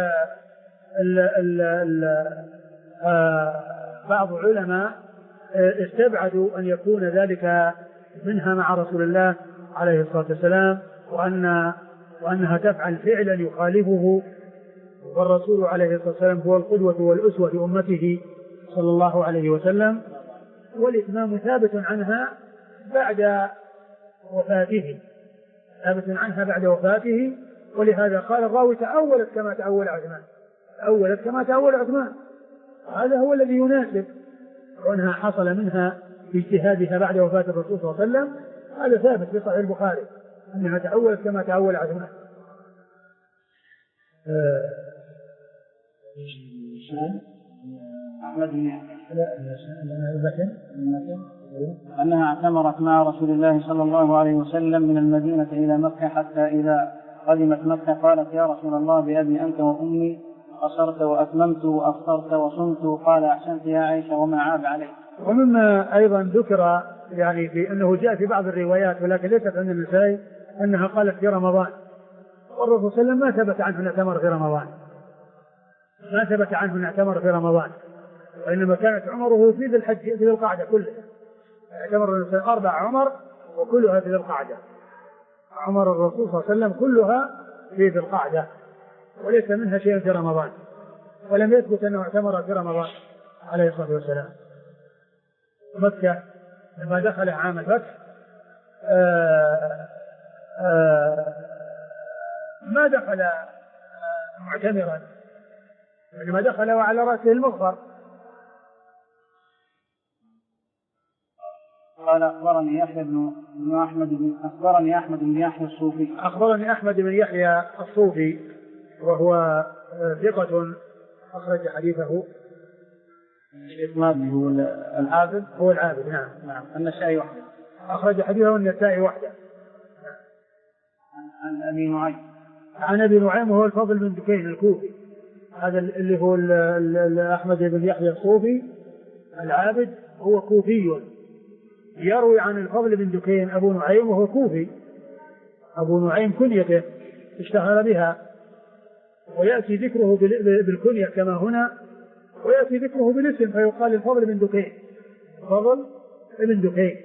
Speaker 2: بعض العلماء استبعدوا أن يكون ذلك منها مع رسول الله عليه الصلاة والسلام، وأنها تفعل فعلا يخالفه، والرسول عليه الصلاة والسلام هو القدوة والأسوة أمته صلى الله عليه وسلم، والإتمام ثابت عنها بعد وفاته. ولهذا قال الراوي تأولت كما تأول عثمان، هذا هو الذي يناسب، وأنها حصل منها في اجتهادها بعد وفاة الرسول صلى الله عليه وسلم، هذا ثابت في صحيح البخاري أنها تأولت كما تأول عثمان.
Speaker 1: أحمد أنها اعتمرت مع رسول الله صلى الله عليه وسلم من المدينة إلى مكة، حتى إذا قدمت مكة قالت يا رسول الله بأبي أنت وأمي، قصرت وأتممت وأفطرت وصمت؟ قال أحسنت يا عائشة وما عاب عليك.
Speaker 2: ومما أيضا ذكر يعني في أنه جاء في بعض الروايات ولكن ليست عند النسائي أنها قالت في رمضان، والرسول صلى الله عليه وسلم ما ثبت عنه أن اعتمر في رمضان، وإنما كانت عمره في ذي القعدة كلها، اعتمر 4 عمر وكلها في ذي القعدة، عمر الرسول صلى الله عليه وسلم كلها في ذي القعدة وليس منها شيء في رمضان، ولم يثبت أنه اعتمر في رمضان عليه الصلاة والسلام. مكة لما دخل عام الفتح ما دخل معتمرا، لما دخل وعلى رأسه المغفر.
Speaker 1: قال أخبرني أحمد بن يحيى الصوفي.
Speaker 2: أخبرني أحمد بن يحيى الصوفي وهو ثقة أخرج حديثه.
Speaker 1: الإسناد هو العابد. نعم. النسائي وحده
Speaker 2: أخرج حديثه النسائي وحده. عن أبي نعيم وهو الفضل بن دكين الكوفي، هذا اللي هو أحمد بن يحيى الصوفي العابد، هو كوفي يروي عن الفضل بن دكين أبو نعيم وهو كوفي. أبو نعيم كنيته اشتهر بها ويأتي ذكره بالكنية كما هنا، ويأتي ذكره بالاسم فيقال الفضل بن دكين، الفضل بن دكين.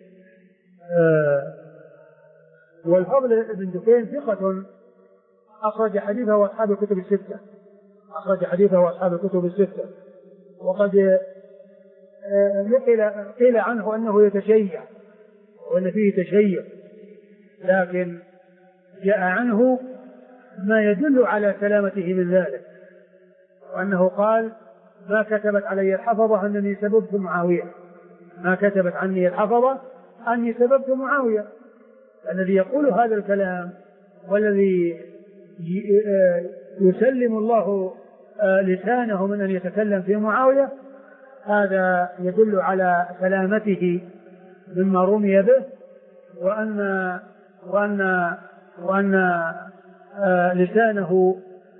Speaker 2: والفضل بن دكين ثقة أخرج حديثه وأصحاب الكتب الستة، أخرج حديثه وأصحاب الكتب الستة. وقد قيل عنه أنه يتشيع وأن فيه تشيع، لكن جاء عنه ما يدل على سلامته من ذلك، وأنه قال ما كتبت علي الحفظة أنني سببت معاوية، ما كتبت عني الحفظة أني سببت معاوية. الذي يقول هذا الكلام والذي يسلم الله لسانه من أن يتكلم في معاوية، هذا يدل على سلامته مما رمي به، وأن لسانه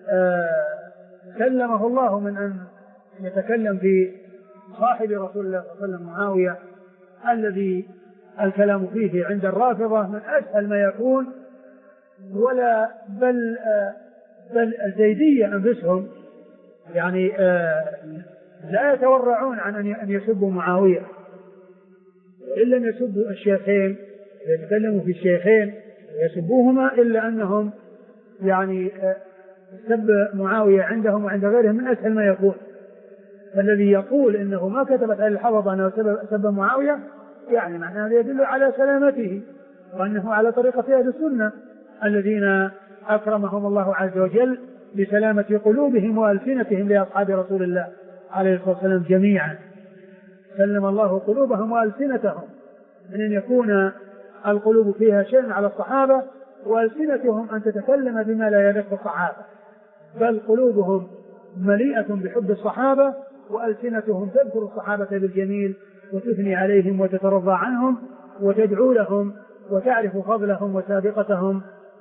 Speaker 2: سلمه الله من أن يتكلم في صاحب رسول الله صلى الله عليه وسلم معاوية، الذي الكلام فيه عند الرافضة من أسهل ما يكون، ولا بل الزيدية أنفسهم يعني لا يتورعون عن أن يسبوا معاوية، إلا أن يسبوا الشيخين، يتكلموا في الشيخين ويسبوهما، إلا أنهم يعني سب معاوية عندهم وعند غيرهم من أسهل ما يكون. فالذي يقول إنه ما كتبت على الحفظ أنه سب معاوية يعني معناه يدل على سلامته، وأنه على طريقة أهل السنة الذين أكرمهم الله عز وجل بسلامة قلوبهم وألسنتهم لأصحاب رسول الله عليه الصلاة والسلام جميعا. سلم الله قلوبهم وألسنتهم من أن يكون القلوب فيها شيء على الصحابة، وألسنتهم أن تتكلم بما لا يليق الصحابة، بل قلوبهم مليئة بحب الصحابة، وألسنتهم تذكر الصحابة بالجميل وتثني عليهم وتترضى عنهم وتدعو لهم وتعرف فضلهم وسابقتهم،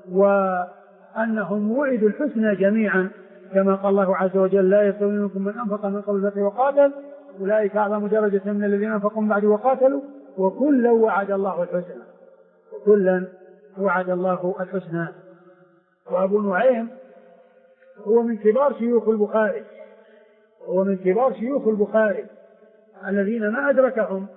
Speaker 2: وأنهم وعدوا الحسنى جميعا، كما قال الله عز وجل لا يستوي منكم من أنفق من قبل الفتح وقاتل أولئك أعظم درجة من الذين أنفقوا من بعد وقاتلوا وكلا وعد الله الحسنى، وكلا وعد الله الحسنى. وأبو نعيم هو من كبار شيوخ البخاري، هو من كبار شيوخ البخاري الذين ما أدركهم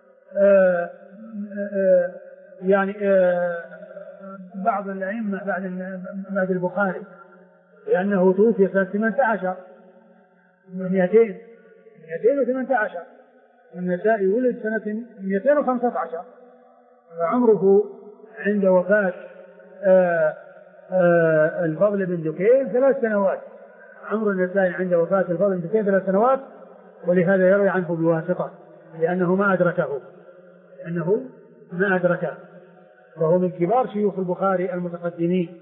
Speaker 2: يعني بعض الأئمة بعد البخاري، لأنه توفي سنة 18 من 218. النسائي ولد سنة 215، فعمره عند وفاة الفضل بن دكين 3 سنوات. عمر النسائي عند وفاة الفضل بن دكين 3 سنوات، ولهذا يروي عنه بواسطة، لأنه ما أدركه، وهو من كبار شيوخ البخاري المتقدمين.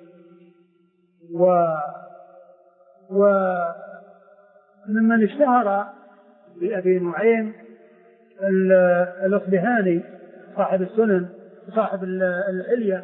Speaker 2: وممن اشتهر بأبي نعيم الأصبهاني صاحب السنن، صاحب الحلية،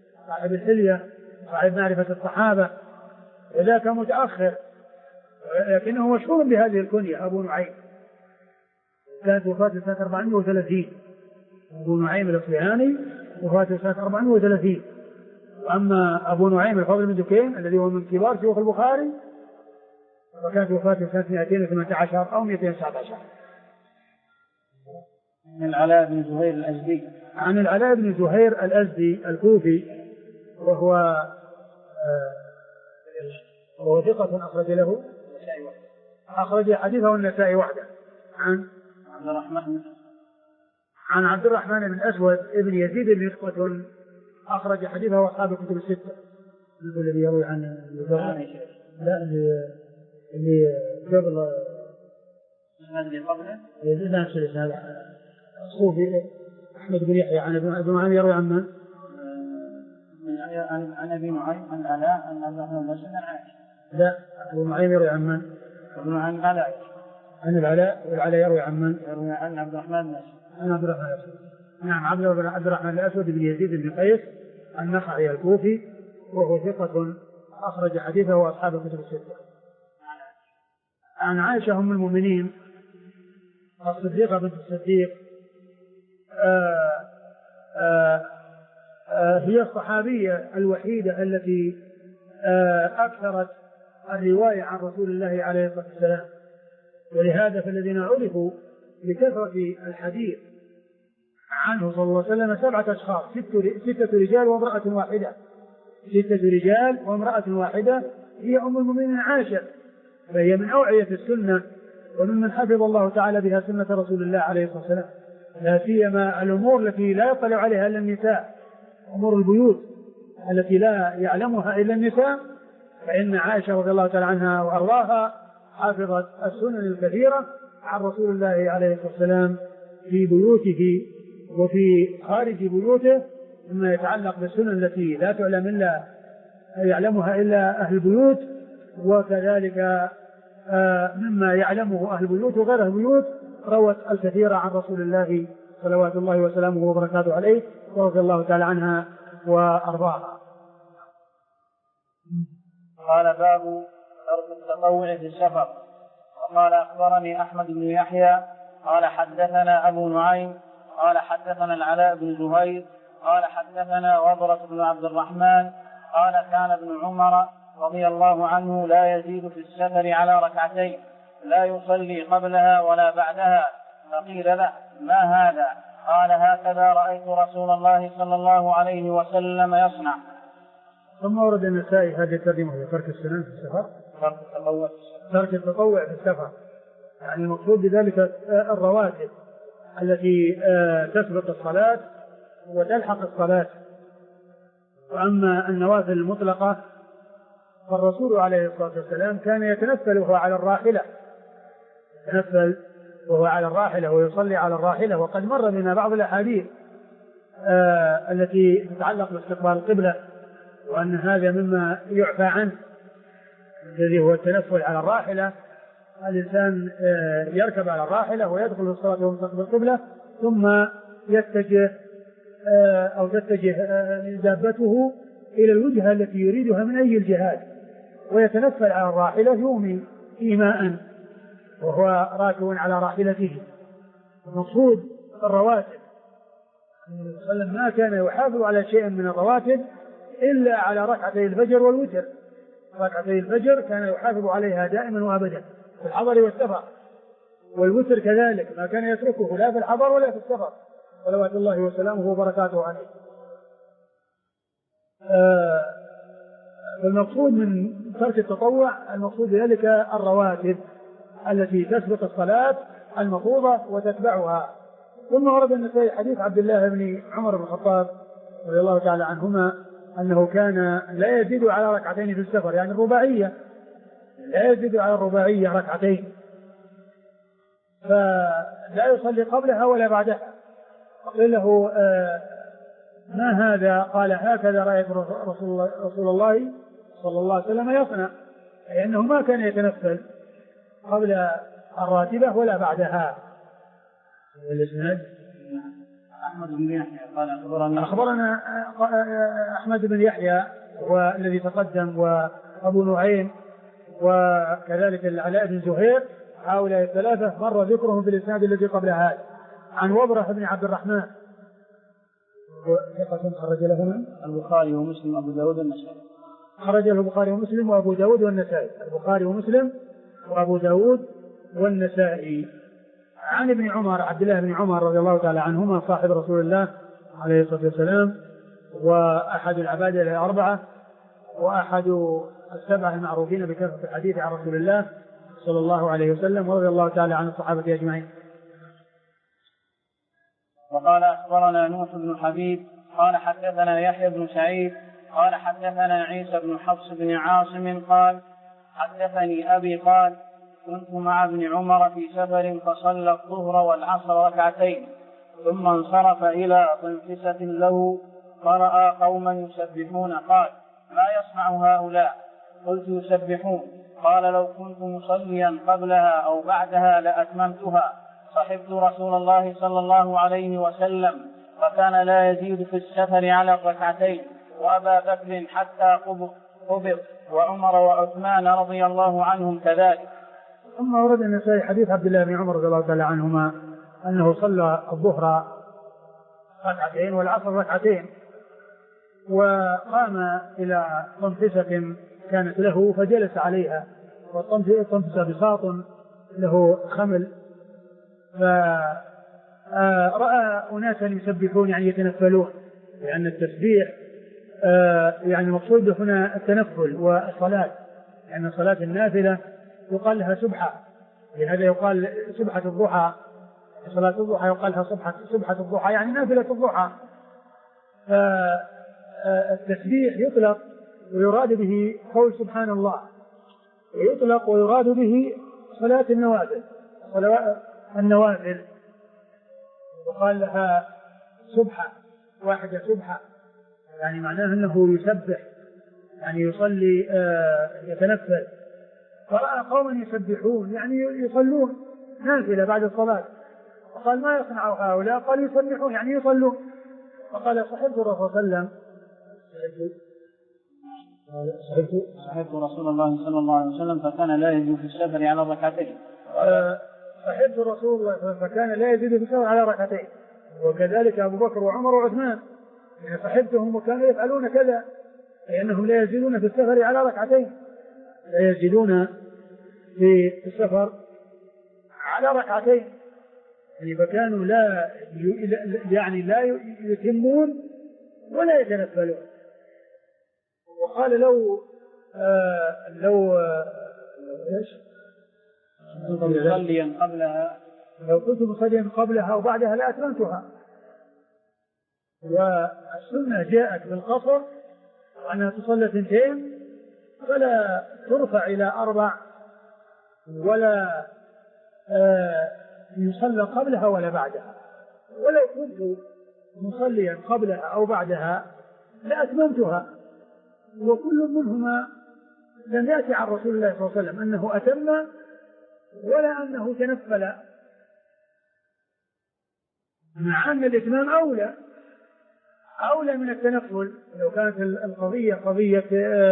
Speaker 2: صاحب معرفة الصحابة، وذاك متأخر لكنه مشهور بهذه الكنية أبو نعيم. كانت وفاته سنة 430، أبو نعيم الأصبهاني وفاته سنة 430. وأما أبو نعيم الفضل بن دكين الذي هو من كبار شيوخ البخاري وكانت وفاته سنة 218 أو 219.
Speaker 1: عن العلاء بن زهير الأزدي،
Speaker 2: عن العلاء بن زهير الأزدي الكوفي، وهو ثقة أخرج حديثه النسائي وحده. عن عبد الرحمن بن أسود ابن يزيد بن ثقة أخرج حديثه أصحاب الكتب الستة. الذي يروي عن لا اللي قبل الصوفي أحمد بن يحيى عن ابن معين يروي عن من؟
Speaker 1: عن أبي نعيم عن العلاء عن عبد الرحمن بن أسود عن عائشة.
Speaker 2: لا، أبو نعيم يروي عن من؟
Speaker 1: ابن معين عن عائشة.
Speaker 2: عن العلاء، والعلاء يروي عن من؟
Speaker 1: يروي عن عبد الرحمن بن أسود.
Speaker 2: عن عبد الرحمن الأسود. نعم، عبد الرحمن الأسود بن يزيد بن قيس النخعي الكوفي، وهو ثقة أخرج حديثه وأصحاب الكتب الستة. عن عائشة أم المؤمنين الصديقة بنت الصديق، هي الصحابية الوحيدة التي أكثرت الرواية عن رسول الله عليه الصلاة والسلام. ولهذا فالذين عرفوا بكثرة الحديث عنه صلى الله عليه وسلم 7 أشخاص، 6 رجال وامرأة واحدة، 6 رجال وامرأة واحدة، هي أم المؤمنين عائشة، فهي من أوعية السنة وممن حفظ الله تعالى بها سنة رسول الله عليه الصلاة والسلام، لا سيما الأمور التي لا يطلع عليها إلا النساء، أمور البيوت التي لا يعلمها إلا النساء، فإن عائشة رضي الله تعالى عنها وأرضاها حافظت السنن الكثيرة عن رسول الله عليه الصلاة والسلام في بيوته وفي خارج بيوته، مما يتعلق بالسنن التي لا تعلم إلا يعلمها إلا أهل البيوت، وكذلك مما يعلمه أهل البيوت وغير أهل البيوت روت الكثير عن رسول الله صلوات الله وسلامه وبركاته عليه ورضي الله تعالى عنها وأرضاها.
Speaker 1: قال باب ترك التطوع في السفر. وقال أخبرني أحمد بن يحيى قال حدثنا أبو نعيم قال حدثنا العلاء بن زهير قال حدثنا وبرة بن عبد الرحمن قال كان ابن عمر رضي الله عنه لا يزيد في السفر على 2 لا يصلي قبلها ولا بعدها، فقيل له ما هذا؟ قال هكذا رأيت رسول الله صلى الله عليه وسلم يصنع.
Speaker 2: ثم ورد النسائي هذه الترجمة في ترك السنن في السفر، ترك التطوع في السفر، يعني المقصود بذلك الرواتب التي تسبق الصلاة وتلحق الصلاة. وأما النوافل المطلقة فالرسول عليه الصلاة والسلام كان يتنفل وهو على الراحلة، يتنفل وهو على الراحلة ويصلي على الراحلة. وقد مر بنا بعض الأحاديث التي تتعلق باستقبال القبلة، وأن هذا مما يعفى عنه الذي هو التنفل على الراحلة. الإنسان يركب على الراحلة ويدخل الصلاة ومستقبل القبلة، ثم يتجه أو تتجه دابته إلى الوجهة التي يريدها من أي الجهات، ويتنفل على الراحلة يومي إيماء وهو راكب على راحلته. المقصود الرواتب، النبي صلى الله عليه وسلم ما كان يحافظ على شيء من الرواتب إلا على 2 الفجر والوتر. 2 الفجر كان يحافظ عليها دائما وأبدا في الحضر والسفر، والوتر كذلك ما كان يتركه لا في الحضر ولا في السفر صلوات الله وسلامه وبركاته عليه. المقصود من ترك التطوع المقصود بذلك الرواتب التي تسبق الصلاة المفروضة وتتبعها. ثم ورد النسائي حديث عبد الله بن عمر بن الخطاب رضي الله تعالى عنهما أنه كان لا يزيد على 2 في السفر، يعني الرباعية، لا يزيد على الرباعية 2، فلا يصلي قبلها ولا بعدها. قيل له ما هذا؟ قال هكذا رأيت رسول الله صلى الله عليه وسلم يصنع، لأنه ما كان يتنفل قبل الراتبة ولا بعدها. الإسناد
Speaker 1: أحمد بن يحيى قال
Speaker 2: أخبرنا أحمد بن يحيى والذي تقدم، وأبو نعيم، وكذلك العلاء بن زهير، هؤلاء 3 مر ذكرهم في الإسناد الذي قبل هذا. عن وبرة بن عبد الرحمن خرج له من
Speaker 1: البخاري ومسلم وأبو داود والنسائي،
Speaker 2: خرج له البخاري ومسلم وأبو داود والنسائي، البخاري ومسلم وأبو داود والنسائي. عن ابن عمر عبد الله بن عمر رضي الله تعالى عنهما صاحب رسول الله عليه الصلاة والسلام، وأحد العبادة ال4، وأحد 7 المعروفين بكثرة الحديث عن رسول الله صلى الله عليه وسلم، ورضي الله تعالى عن الصحابة أجمعين.
Speaker 1: وقال أخبرنا نوح بن حبيب قال حدثنا يحيى بن سعيد قال حدثنا عيسى بن حفص بن عاصم قال حدثني أبي قال كنت مع ابن عمر في سفر فصلى الظهر والعصر 2 ثم انصرف إلى طنفسة له فرأى قوما يسبحون قال ما يصنع هؤلاء؟ قلت يسبحون. قال لو كنت مصليا قبلها أو بعدها لأتممتها. صحبت رسول الله صلى الله عليه وسلم فكان لا يزيد في السفر على 2 وأبا بكر حتى قبض وعمر وعثمان رضي الله عنهم كذلك.
Speaker 2: ثم ورد النسائي حديث عبد الله بن عمر رضي الله تعالى عنهما أنه صلى الظهر 2 والعصر 2، وقام إلى طنفسة كانت له فجلس عليها، والطمس بساط له خمل، فرأى أناسا يسبحون يعني يتنفلون، لأن التسبيح يعني المقصود هنا التنفل والصلاة، لأن يعني صلاة النافلة يقال لها سبحة، لهذا يقال سبحة الضحى، صلاة الضحى يقال لها سبحة الضحى يعني نافلة الضحى. التسبيح يطلق ويراد به قول سبحان الله، ويطلق ويراد به صلاة النوافل، وقال لها سبحة واحدة سبحة، يعني معناه أنه يسبح يعني يصلي يتنفل. فرأى قوما يسبحون يعني يصلون نافلة بعد الصلاة، وقال ما يصنع هؤلاء؟ قال يسبحون يعني يصلون. فقال صحبت الرسول صلى الله عليه وسلم
Speaker 1: صحبت رسول الله صلى الله عليه وسلم فكان لا يزيد في السفر على ركعتين.
Speaker 2: صحبت رسول الله فكان لا يزيد في السفر على ركعتين، وكذلك أبو بكر وعمر وعثمان صحبتهم وكانوا يفعلون كذا، لأنهم لا يزيدون في السفر على ركعتين، لا يزيدون في السفر على ركعتين، يعني فكانوا لا يتمون ولا يتنفلون. وقال لو
Speaker 1: مصليا قبلها،
Speaker 2: لو كنت مصليا قبلها وبعدها لأتممتها. والسنة جاءت بالقصر وأنها تصلى 2 فلا ترفع إلى 4 ولا يصلى قبلها ولا بعدها. ولو كنت مصليا قبلها أو بعدها لأتممتها. وكل منهما لم يأتي عن رسول الله صلى الله عليه وسلم أنه أتم ولا أنه تنفل، مع أن الإتمام أولى من التنفل. لو كانت القضية قضية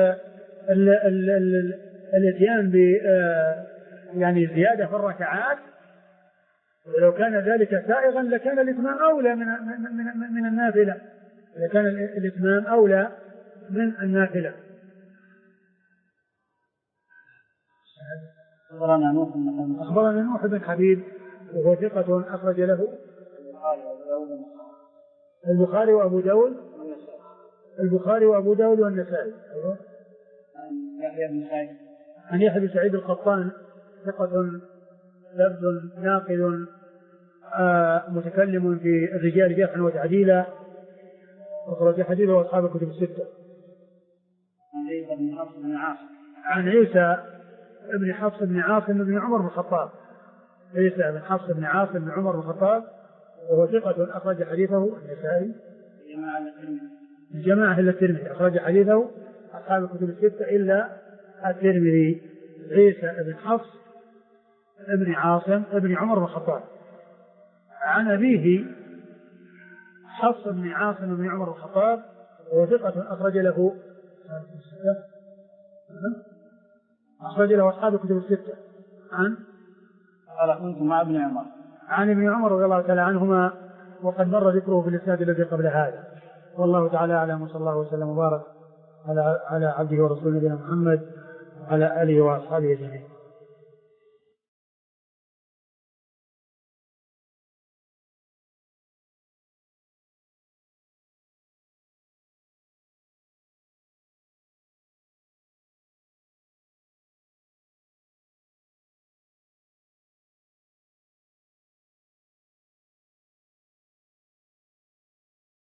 Speaker 2: الاتيان ب يعني زيادة في الركعات، ولو كان ذلك سائغا لكان الإتمام أولى من النافلة، لكان الإتمام أولى من النافلة. أخبرنا نوح بن حبيب وهو ثقة أخرج له البخاري وأبو داود والنسائي. عن يحيى بن سعيد القطان ثقة لبز ناقد متكلم في الرجال جرحا وتعديلا، أخرج حديثه وأصحاب الكتب الستة. عن عيسى بن حفص بن عاصم بن عمر بن الخطاب، عيسى بن حفص بن عاصم بن عمر بن الخطاب وهو ثقة أخرج حديثه النسائي الجماعة إلا الترمذي، أخرج حديثه أصحاب الكتب الستة إلا الترمذي. عيسى بن حفص بن عاصم بن عمر بن الخطاب عن أبيه حفص بن عاصم بن عمر بن الخطاب وهو ثقة أخرج له أصحاب الكتب الستة.
Speaker 1: قال كنت مع ابن عمر،
Speaker 2: عن ابن عمر رضي الله تعالى عنهما، وقد مر ذكره في الإسناد الذي قبل هذا. والله تعالى أعلم، وصلى الله وسلم وبارك على عبده ورسوله نبينا محمد وعلى آله وأصحابه أجمعين.